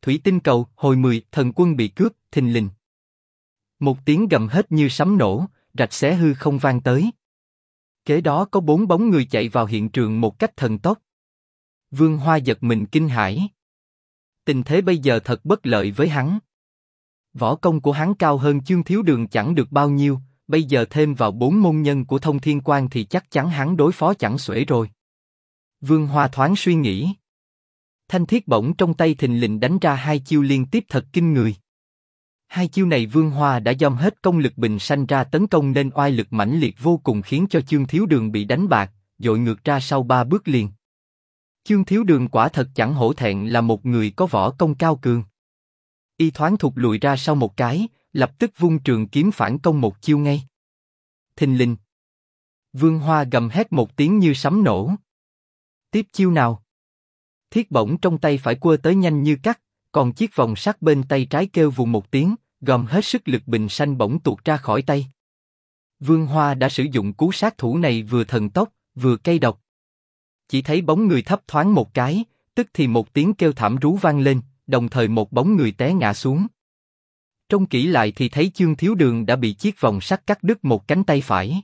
thủy tinh cầu, hồi 10, thần quân bị cướp, thình lình. Một tiếng gầm hét như sấm nổ, rạch xé hư không vang tới. Kế đó có 4 bóng người chạy vào hiện trường một cách thần tốc. Vương Hoa giật mình kinh hãi. Tình thế bây giờ thật bất lợi với hắn. Võ công của hắn cao hơn Chương Thiếu Đường chẳng được bao nhiêu, bây giờ thêm vào 4 môn nhân của Thông Thiên Quan thì chắc chắn hắn đối phó chẳng xuể rồi. Vương Hoa thoáng suy nghĩ. Thanh thiết bổng trong tay thình lình đánh ra 2 chiêu liên tiếp thật kinh người. 2 chiêu này Vương Hoa đã dòm hết công lực bình sanh ra tấn công nên oai lực mãnh liệt vô cùng khiến cho Chương Thiếu Đường bị đánh bạc, dội ngược ra sau 3 bước liền. Chương Thiếu Đường quả thật chẳng hổ thẹn là một người có võ công cao cường. Y thoáng thụt lùi ra sau một cái, lập tức vung trường kiếm phản công một chiêu ngay. Thình lình. Vương Hoa gầm hét một tiếng như sấm nổ. Tiếp chiêu nào? Thiết bổng trong tay phải quơ tới nhanh như cắt, còn chiếc vòng sắt bên tay trái kêu vù một tiếng, gom hết sức lực bình sanh bổng tuột ra khỏi tay. Vương Hoa đã sử dụng cú sát thủ này vừa thần tốc, vừa cay độc. Chỉ thấy bóng người thấp thoáng một cái, tức thì một tiếng kêu thảm rú vang lên, đồng thời một bóng người té ngã xuống. Trông kỹ lại thì thấy Chương Thiếu Đường đã bị chiếc vòng sắt cắt đứt một cánh tay phải.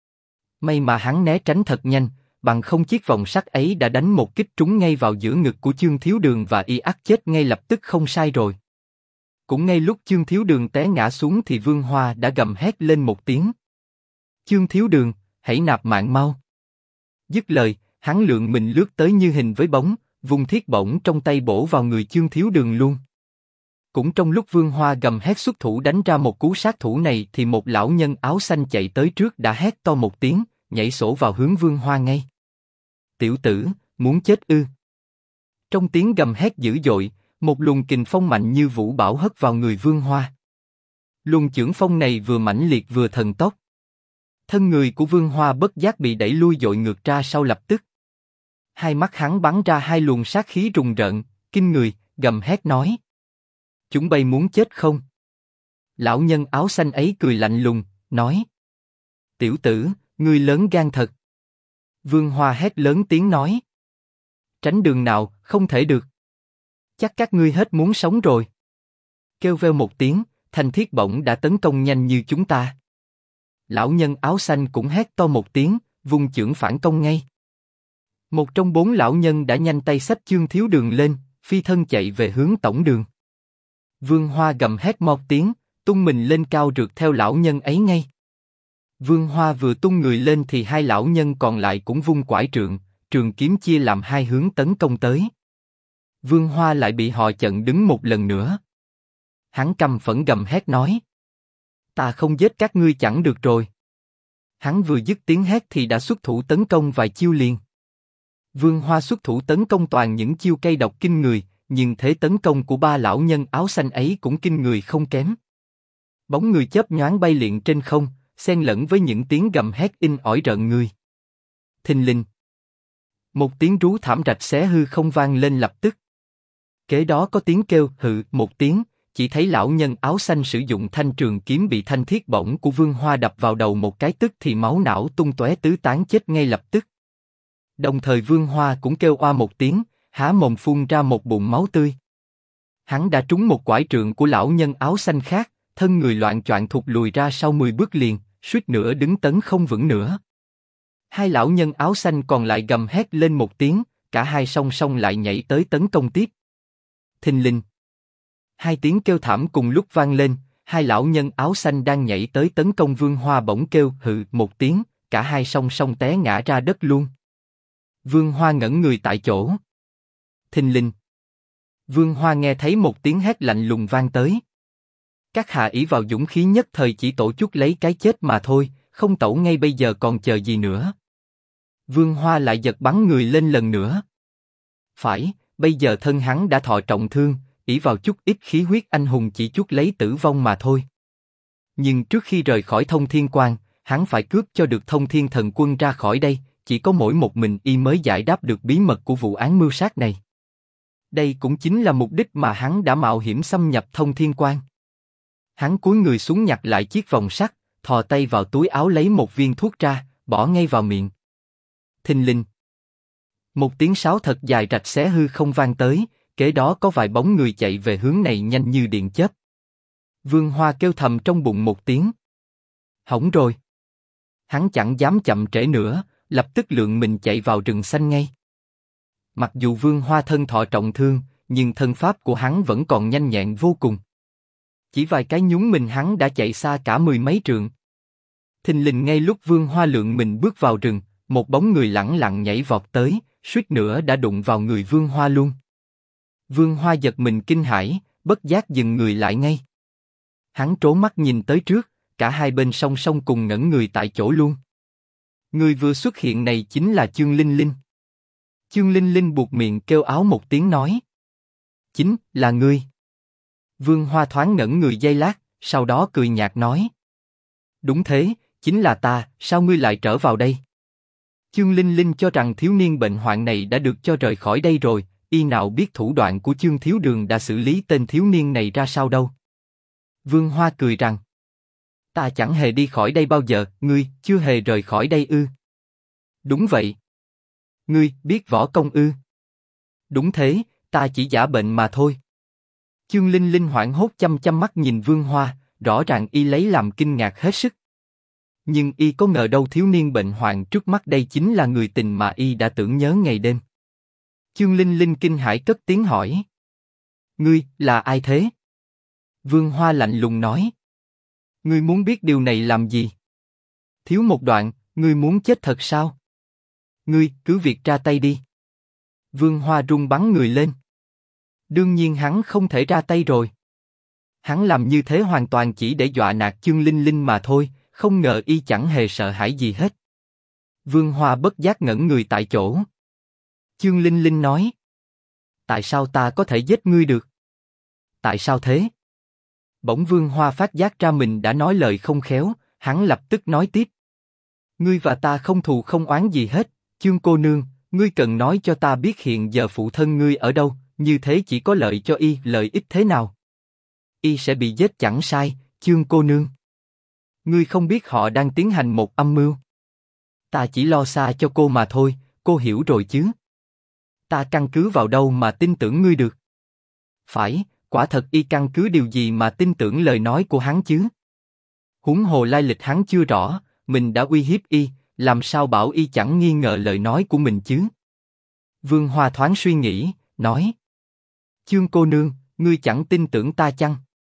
May mà hắn né tránh thật nhanh, bằng không chiếc vòng sắt ấy đã đánh một kích trúng ngay vào giữa ngực của Chương Thiếu Đường và y ắt chết ngay lập tức không sai rồi. Cũng ngay lúc Chương Thiếu Đường té ngã xuống thì Vương Hoa đã gầm hét lên một tiếng. Chương Thiếu Đường, hãy nạp mạng mau. Dứt lời, hắn lượn mình lướt tới như hình với bóng, vung thiết bổng trong tay bổ vào người Chương Thiếu Đường luôn. Cũng trong lúc Vương Hoa gầm hét xuất thủ đánh ra một cú sát thủ này thì một lão nhân áo xanh chạy tới trước đã hét to một tiếng, nhảy sổ vào hướng Vương Hoa ngay. Tiểu tử, muốn chết ư? Trong tiếng gầm hét dữ dội, một luồng kình phong mạnh như vũ bão hất vào người Vương Hoa. Luồng chưởng phong này vừa mãnh liệt vừa thần tốc. Thân người của Vương Hoa bất giác bị đẩy lui dội ngược ra sau lập tức. Hai mắt hắn bắn ra 2 luồng sát khí rùng rợn, kinh người, gầm hét nói. Chúng bay muốn chết không? Lão nhân áo xanh ấy cười lạnh lùng, nói. Tiểu tử, ngươi lớn gan thật. Vương Hoa hét lớn tiếng nói. Tránh đường nào, không thể được. Chắc các ngươi hết muốn sống rồi. Kêu veo một tiếng, thanh thiết bổng đã tấn công nhanh như chúng ta. Lão nhân áo xanh cũng hét to một tiếng, vung chưởng phản công ngay. Một trong 4 lão nhân đã nhanh tay xách Chương Thiếu Đường lên, phi thân chạy về hướng tổng đường. Vương Hoa gầm hét một tiếng, tung mình lên cao rượt theo lão nhân ấy ngay. Vương Hoa vừa tung người lên thì 2 lão nhân còn lại cũng vung quải trượng, trường kiếm chia làm 2 hướng tấn công tới. Vương Hoa lại bị họ chặn đứng một lần nữa. Hắn căm phẫn gầm hét nói. Ta không giết các ngươi chẳng được rồi. Hắn vừa dứt tiếng hét thì đã xuất thủ tấn công vài chiêu liền. Vương Hoa xuất thủ tấn công toàn những chiêu cay độc kinh người, nhưng thế tấn công của 3 lão nhân áo xanh ấy cũng kinh người không kém. Bóng người chớp nhoáng bay liệng trên không, xen lẫn với những tiếng gầm hét in ỏi rợn người. Thình lình. Một tiếng rú thảm rạch xé hư không vang lên lập tức. Kế đó có tiếng kêu hự một tiếng, chỉ thấy lão nhân áo xanh sử dụng thanh trường kiếm bị thanh thiết bổng của Vương Hoa đập vào đầu một cái tức thì máu não tung tóe tứ tán chết ngay lập tức. Đồng thời Vương Hoa cũng kêu oa một tiếng, há mồm phun ra một bụng máu tươi. Hắn đã trúng một quải trượng của lão nhân áo xanh khác, thân người loạng choạng thụt lùi ra sau 10 bước liền, suýt nữa đứng tấn không vững nữa. 2 lão nhân áo xanh còn lại gầm hét lên một tiếng, cả hai song song lại nhảy tới tấn công tiếp. Thình lình. 2 tiếng kêu thảm cùng lúc vang lên, 2 lão nhân áo xanh đang nhảy tới tấn công Vương Hoa bỗng kêu hự một tiếng, cả hai song song té ngã ra đất luôn. Vương Hoa ngẩn người tại chỗ. Thình lình. Vương Hoa nghe thấy một tiếng hét lạnh lùng vang tới. Các hạ ỷ vào dũng khí nhất thời chỉ tổ chức lấy cái chết mà thôi, không tẩu ngay bây giờ còn chờ gì nữa. Vương Hoa lại giật bắn người lên lần nữa. Phải, bây giờ thân hắn đã thọ trọng thương, ỷ vào chút ít khí huyết anh hùng chỉ chút lấy tử vong mà thôi. Nhưng trước khi rời khỏi Thông Thiên Quan, hắn phải cướp cho được Thông Thiên Thần Quân ra khỏi đây, chỉ có mỗi một mình y mới giải đáp được bí mật của vụ án mưu sát này. Đây cũng chính là mục đích mà hắn đã mạo hiểm xâm nhập Thông Thiên Quan. Hắn cúi người xuống nhặt lại chiếc vòng sắt, thò tay vào túi áo lấy một viên thuốc ra, bỏ ngay vào miệng. Thình lình. Một tiếng sáo thật dài rạch xé hư không vang tới, kế đó có vài bóng người chạy về hướng này nhanh như điện chớp. Vương Hoa kêu thầm trong bụng một tiếng. Hỏng rồi. Hắn chẳng dám chậm trễ nữa, lập tức lượn mình chạy vào rừng xanh ngay. Mặc dù Vương Hoa thân thọ trọng thương, nhưng thân pháp của hắn vẫn còn nhanh nhẹn vô cùng. Chỉ vài cái nhún mình hắn đã chạy xa cả mười mấy trượng. Thình lình ngay lúc Vương Hoa lượn mình bước vào rừng, một bóng người lẳng lặng nhảy vọt tới, suýt nữa đã đụng vào người Vương Hoa luôn. Vương Hoa giật mình kinh hãi, bất giác dừng người lại ngay. Hắn trố mắt nhìn tới trước, cả hai bên song song cùng ngẩn người tại chỗ luôn. Người vừa xuất hiện này chính là Chương Linh Linh. Chương Linh Linh buột miệng kêu áo một tiếng nói. Chính là ngươi. Vương Hoa thoáng ngẩn người giây lát, sau đó cười nhạt nói. Đúng thế, chính là ta, sao ngươi lại trở vào đây? Chương Linh Linh cho rằng thiếu niên bệnh hoạn này đã được cho rời khỏi đây rồi, y nào biết thủ đoạn của Chương Thiếu Đường đã xử lý tên thiếu niên này ra sao đâu. Vương Hoa cười rằng. Ta chẳng hề đi khỏi đây bao giờ, ngươi chưa hề rời khỏi đây ư? Đúng vậy. Ngươi biết võ công ư? Đúng thế, ta chỉ giả bệnh mà thôi. Chương Linh Linh hoảng hốt chăm chăm mắt nhìn Vương Hoa, rõ ràng y lấy làm kinh ngạc hết sức. Nhưng y có ngờ đâu thiếu niên bệnh hoạn trước mắt đây chính là người tình mà y đã tưởng nhớ ngày đêm. Chương Linh Linh kinh hãi cất tiếng hỏi. Ngươi là ai thế? Vương Hoa lạnh lùng nói. Ngươi muốn biết điều này làm gì? Thiếu một đoạn, ngươi muốn chết thật sao? Ngươi cứ việc ra tay đi. Vương Hoa run bắn người lên. Đương nhiên hắn không thể ra tay rồi. Hắn làm như thế hoàn toàn chỉ để dọa nạt Chương Linh Linh mà thôi, không ngờ y chẳng hề sợ hãi gì hết. Vương Hoa bất giác ngẩn người tại chỗ. Chương Linh Linh nói. Tại sao ta có thể giết ngươi được? Tại sao thế? Bỗng Vương Hoa phát giác ra mình đã nói lời không khéo, hắn lập tức nói tiếp. Ngươi và ta không thù không oán gì hết, Chương cô nương, ngươi cần nói cho ta biết hiện giờ phụ thân ngươi ở đâu, như thế chỉ có lợi cho y, lợi ích thế nào? Y sẽ bị giết chẳng sai, Chương cô nương. Ngươi không biết họ đang tiến hành một âm mưu. Ta chỉ lo xa cho cô mà thôi, cô hiểu rồi chứ? Ta căn cứ vào đâu mà tin tưởng ngươi được? Phải, quả thật y căn cứ điều gì mà tin tưởng lời nói của hắn chứ? Huống hồ lai lịch hắn chưa rõ, mình đã uy hiếp y, làm sao bảo y chẳng nghi ngờ lời nói của mình chứ? Vương Hoa thoáng suy nghĩ, nói. Chương cô nương, ngươi chẳng tin tưởng ta chăng?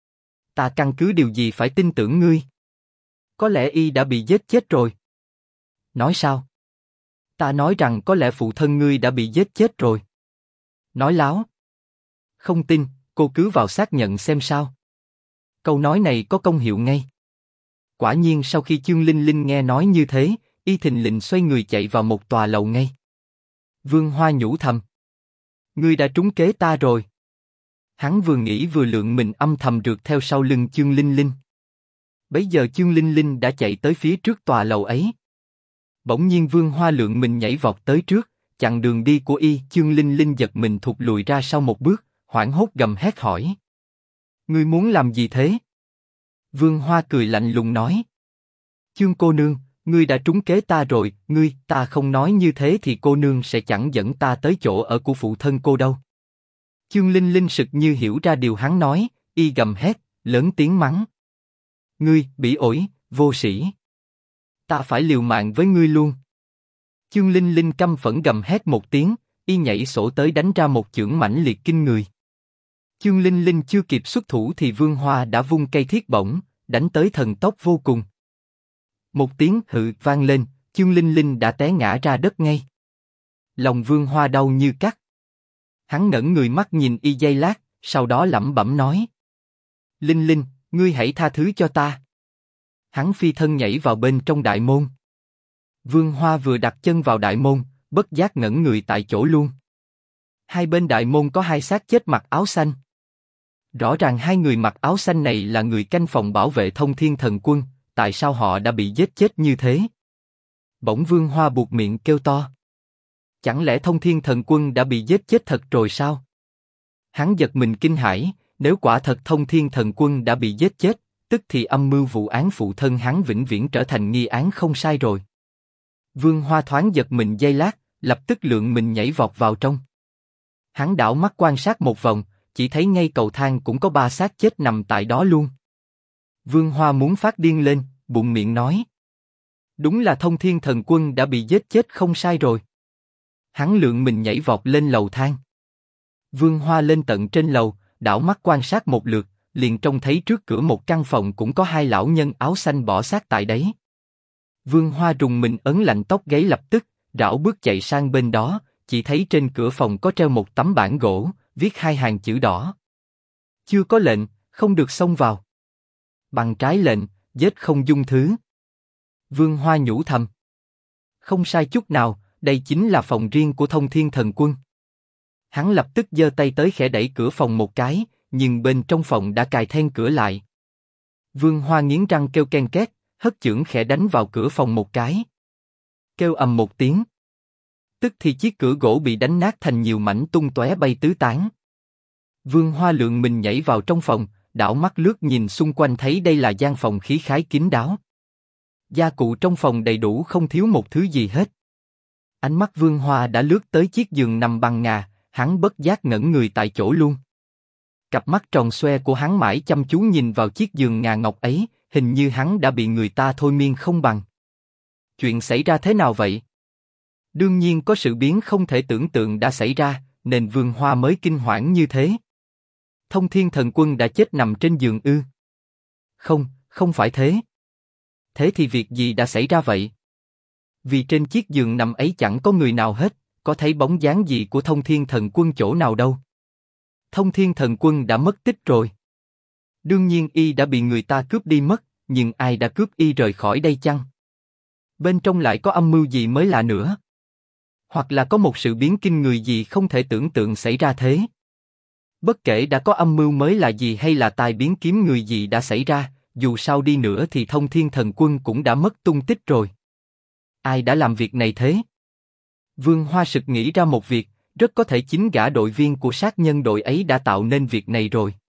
Ta căn cứ điều gì phải tin tưởng ngươi? Có lẽ y đã bị giết chết rồi. Nói sao? Ta nói rằng có lẽ phụ thân ngươi đã bị giết chết rồi. Nói láo. Không tin, cô cứ vào xác nhận xem sao. Câu nói này có công hiệu ngay. Quả nhiên sau khi Chương Linh Linh nghe nói như thế, y thình lình xoay người chạy vào một tòa lầu ngay. Vương Hoa nhủ thầm. Ngươi đã trúng kế ta rồi. Hắn vừa nghĩ vừa lượn mình âm thầm rượt theo sau lưng Chương Linh Linh. Bấy giờ Chương Linh Linh đã chạy tới phía trước tòa lầu ấy. Bỗng nhiên Vương Hoa lượn mình nhảy vọt tới trước, chặn đường đi của y. Chương Linh Linh giật mình thụt lùi ra sau một bước, hoảng hốt gầm hét hỏi. Ngươi muốn làm gì thế? Vương Hoa cười lạnh lùng nói. Chương cô nương, ngươi đã trúng kế ta rồi, ta không nói như thế thì cô nương sẽ chẳng dẫn ta tới chỗ ở của phụ thân cô đâu. Chương Linh Linh sực như hiểu ra điều hắn nói, y gầm hét, lớn tiếng mắng. Ngươi, bỉ ổi, vô sĩ. Ta phải liều mạng với ngươi luôn. Chương Linh Linh căm phẫn gầm hét một tiếng, y nhảy sổ tới đánh ra một chưởng mãnh liệt kinh người. Chương Linh Linh chưa kịp xuất thủ thì Vương Hoa đã vung cây thiết bổng, đánh tới thần tốc vô cùng. Một tiếng hự vang lên, Chương Linh Linh đã té ngã ra đất ngay. Lòng Vương Hoa đau như cắt. Hắn ngẩng người mắt nhìn y giây lát, sau đó lẩm bẩm nói. Linh Linh, ngươi hãy tha thứ cho ta. Hắn phi thân nhảy vào bên trong đại môn. Vương Hoa vừa đặt chân vào đại môn, bất giác ngẩn người tại chỗ luôn. Hai bên đại môn có hai xác chết mặc áo xanh. Rõ ràng hai người mặc áo xanh này là người canh phòng bảo vệ Thông Thiên Thần Quân, tại sao họ đã bị giết chết như thế? Bỗng Vương Hoa buột miệng kêu to. Chẳng lẽ Thông Thiên Thần Quân đã bị giết chết thật rồi sao? Hắn giật mình kinh hãi, nếu quả thật Thông Thiên Thần Quân đã bị giết chết, tức thì âm mưu vụ án phụ thân hắn vĩnh viễn trở thành nghi án không sai rồi. Vương Hoa thoáng giật mình giây lát, lập tức lượn mình nhảy vọt vào trong. Hắn đảo mắt quan sát một vòng, chỉ thấy ngay cầu thang cũng có 3 xác chết nằm tại đó luôn. Vương Hoa muốn phát điên lên, bụng miệng nói. Đúng là Thông Thiên Thần Quân đã bị giết chết không sai rồi. Hắn lượng mình nhảy vọt lên lầu thang. Vương Hoa lên tận trên lầu, đảo mắt quan sát một lượt, liền trông thấy trước cửa một căn phòng cũng có 2 lão nhân áo xanh bỏ xác tại đấy. Vương Hoa rùng mình ấn lạnh tóc gáy lập tức, rảo bước chạy sang bên đó, chỉ thấy trên cửa phòng có treo một tấm bảng gỗ, viết 2 hàng chữ đỏ. Chưa có lệnh, không được xông vào. Bằng trái lệnh, giết không dung thứ. Vương Hoa nhủ thầm. Không sai chút nào, đây chính là phòng riêng của Thông Thiên Thần Quân. Hắn lập tức giơ tay tới khẽ đẩy cửa phòng một cái, nhưng bên trong phòng đã cài then cửa lại. Vương Hoa nghiến răng kêu ken két, hất chưởng khẽ đánh vào cửa phòng một cái. Kêu ầm một tiếng. Tức thì chiếc cửa gỗ bị đánh nát thành nhiều mảnh tung tóe bay tứ tán. Vương Hoa lượng mình nhảy vào trong phòng, đảo mắt lướt nhìn xung quanh thấy đây là gian phòng khí khái kín đáo. Gia cụ trong phòng đầy đủ không thiếu một thứ gì hết. Ánh mắt Vương Hoa đã lướt tới chiếc giường nằm bằng ngà, hắn bất giác ngẩn người tại chỗ luôn. Cặp mắt tròn xoe của hắn mãi chăm chú nhìn vào chiếc giường ngà ngọc ấy, hình như hắn đã bị người ta thôi miên không bằng. Chuyện xảy ra thế nào vậy? Đương nhiên có sự biến không thể tưởng tượng đã xảy ra, nên Vương Hoa mới kinh hoảng như thế. Thông Thiên Thần Quân đã chết nằm trên giường ư? Không, không phải thế. Thế thì việc gì đã xảy ra vậy? Vì trên chiếc giường nằm ấy chẳng có người nào hết, có thấy bóng dáng gì của Thông Thiên Thần Quân chỗ nào đâu. Thông Thiên Thần Quân đã mất tích rồi. Đương nhiên y đã bị người ta cướp đi mất, nhưng ai đã cướp y rời khỏi đây chăng? Bên trong lại có âm mưu gì mới lạ nữa? Hoặc là có một sự biến kinh người gì không thể tưởng tượng xảy ra thế? Bất kể đã có âm mưu mới là gì hay là tai biến kiếm người gì đã xảy ra, dù sao đi nữa thì Thông Thiên Thần Quân cũng đã mất tung tích rồi. Ai đã làm việc này thế? Vương Hoa sực nghĩ ra một việc, rất có thể chính gã đội viên của sát nhân đội ấy đã tạo nên việc này rồi.